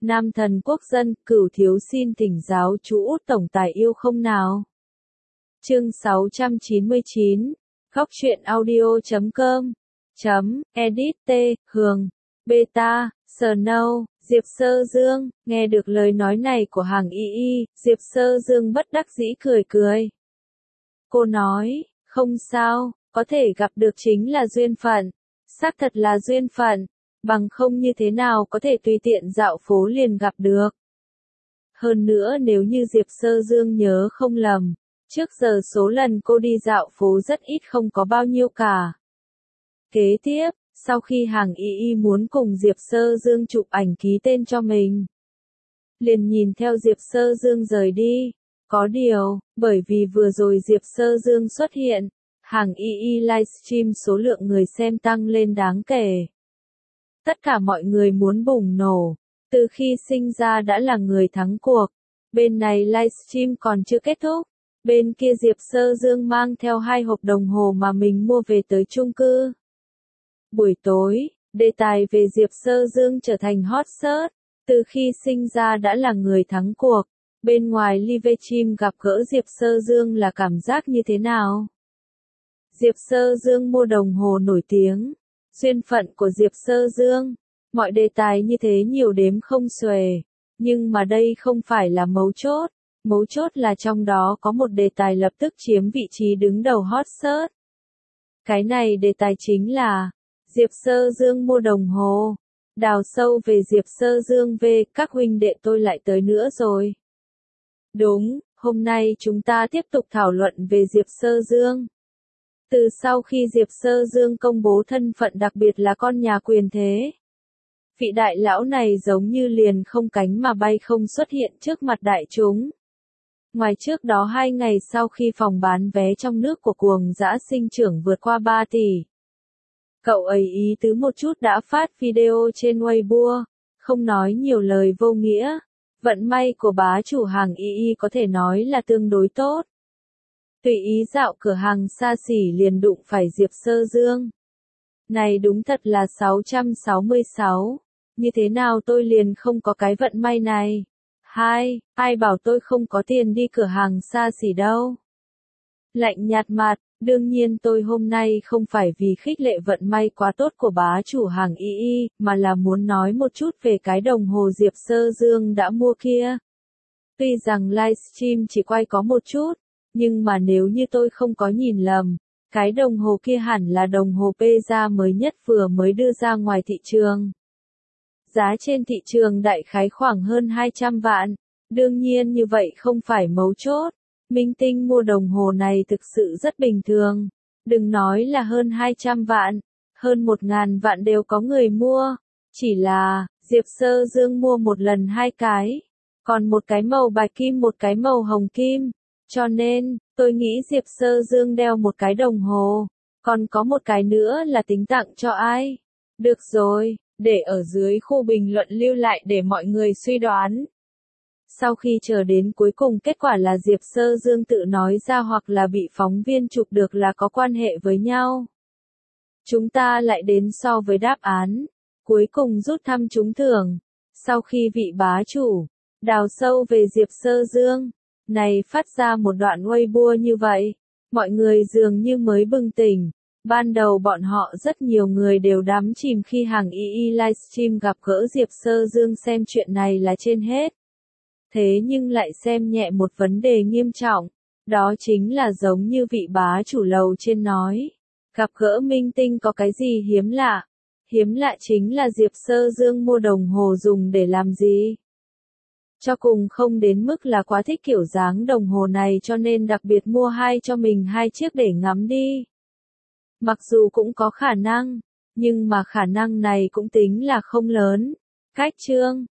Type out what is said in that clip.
Nam thần quốc dân, Cửu thiếu xin thỉnh giáo chú Út tổng tài yêu không nào. Chương 699, Góc truyện audio.com, edit T, Hường, Beta, Snow, Diệp Sơ Dương, nghe được lời nói này của hàng y, Diệp Sơ Dương bất đắc dĩ cười cười. Cô nói, không sao, có thể gặp được chính là duyên phận, xác thật là duyên phận, bằng không như thế nào có thể tùy tiện dạo phố liền gặp được. Hơn nữa nếu như Diệp Sơ Dương nhớ không lầm, trước giờ số lần cô đi dạo phố rất ít không có bao nhiêu cả. Kế tiếp, sau khi hàng y muốn cùng Diệp Sơ Dương chụp ảnh ký tên cho mình, liền nhìn theo Diệp Sơ Dương rời đi. Có điều, bởi vì vừa rồi Diệp Sơ Dương xuất hiện, hàng y livestream số lượng người xem tăng lên đáng kể. Tất cả mọi người muốn bùng nổ, từ khi sinh ra đã là người thắng cuộc. Bên này livestream còn chưa kết thúc, bên kia Diệp Sơ Dương mang theo 2 hộp đồng hồ mà mình mua về tới chung cư. Buổi tối, đề tài về Diệp Sơ Dương trở thành hot search, từ khi sinh ra đã là người thắng cuộc. Bên ngoài livestream gặp gỡ Diệp Sơ Dương là cảm giác như thế nào? Diệp Sơ Dương mua đồng hồ nổi tiếng, duyên phận của Diệp Sơ Dương, mọi đề tài như thế nhiều đếm không xuể, nhưng mà đây không phải là mấu chốt là trong đó có một đề tài lập tức chiếm vị trí đứng đầu hot search. Cái này đề tài chính là, Diệp Sơ Dương mua đồng hồ, đào sâu về Diệp Sơ Dương về các huynh đệ tôi lại tới nữa rồi. Đúng, hôm nay chúng ta tiếp tục thảo luận về Diệp Sơ Dương. Từ sau khi Diệp Sơ Dương công bố thân phận đặc biệt là con nhà quyền thế, vị đại lão này giống như liền không cánh mà bay không xuất hiện trước mặt đại chúng. Ngoài trước đó 2 ngày sau khi phòng bán vé trong nước của cuồng dã sinh trưởng vượt qua 3 tỷ, cậu ấy ý tứ một chút đã phát video trên Weibo, không nói nhiều lời vô nghĩa. Vận may của bá chủ hàng y có thể nói là tương đối tốt. Tùy ý dạo cửa hàng xa xỉ liền đụng phải Diệp Sơ Dương. Này đúng thật là 666. Như thế nào tôi liền không có cái vận may này? Ai bảo tôi không có tiền đi cửa hàng xa xỉ đâu? Lạnh nhạt mặt, đương nhiên tôi hôm nay không phải vì khích lệ vận may quá tốt của bá chủ hàng y, mà là muốn nói một chút về cái đồng hồ Diệp Sơ Dương đã mua kia. Tuy rằng livestream chỉ quay có một chút, nhưng mà nếu như tôi không có nhìn lầm, cái đồng hồ kia hẳn là đồng hồ Peza mới nhất vừa mới đưa ra ngoài thị trường. Giá trên thị trường đại khái khoảng hơn 200 vạn, đương nhiên như vậy không phải mấu chốt. Minh tinh mua đồng hồ này thực sự rất bình thường, đừng nói là hơn 200 vạn, hơn 1.000 vạn đều có người mua, chỉ là, Diệp Sơ Dương mua một lần 2 cái, còn một cái màu bạch kim một cái màu hồng kim, cho nên, tôi nghĩ Diệp Sơ Dương đeo một cái đồng hồ, còn có một cái nữa là tính tặng cho ai. Được rồi, để ở dưới khu bình luận lưu lại để mọi người suy đoán. Sau khi chờ đến cuối cùng kết quả là Diệp Sơ Dương tự nói ra hoặc là bị phóng viên chụp được là có quan hệ với nhau. Chúng ta lại đến so với đáp án. Cuối cùng rút thăm trúng thưởng. Sau khi vị bá chủ, đào sâu về Diệp Sơ Dương, này phát ra một đoạn Weibo như vậy, mọi người dường như mới bừng tỉnh. Ban đầu bọn họ rất nhiều người đều đắm chìm khi hàng y livestream gặp gỡ Diệp Sơ Dương xem chuyện này là trên hết. Thế nhưng lại xem nhẹ một vấn đề nghiêm trọng, đó chính là giống như vị bá chủ lầu trên nói, gặp gỡ minh tinh có cái gì hiếm lạ? Hiếm lạ chính là Diệp Sơ Dương mua đồng hồ dùng để làm gì? Cho cùng không đến mức là quá thích kiểu dáng đồng hồ này cho nên đặc biệt mua cho mình 2 chiếc để ngắm đi. Mặc dù cũng có khả năng, nhưng mà khả năng này cũng tính là không lớn. Cách chương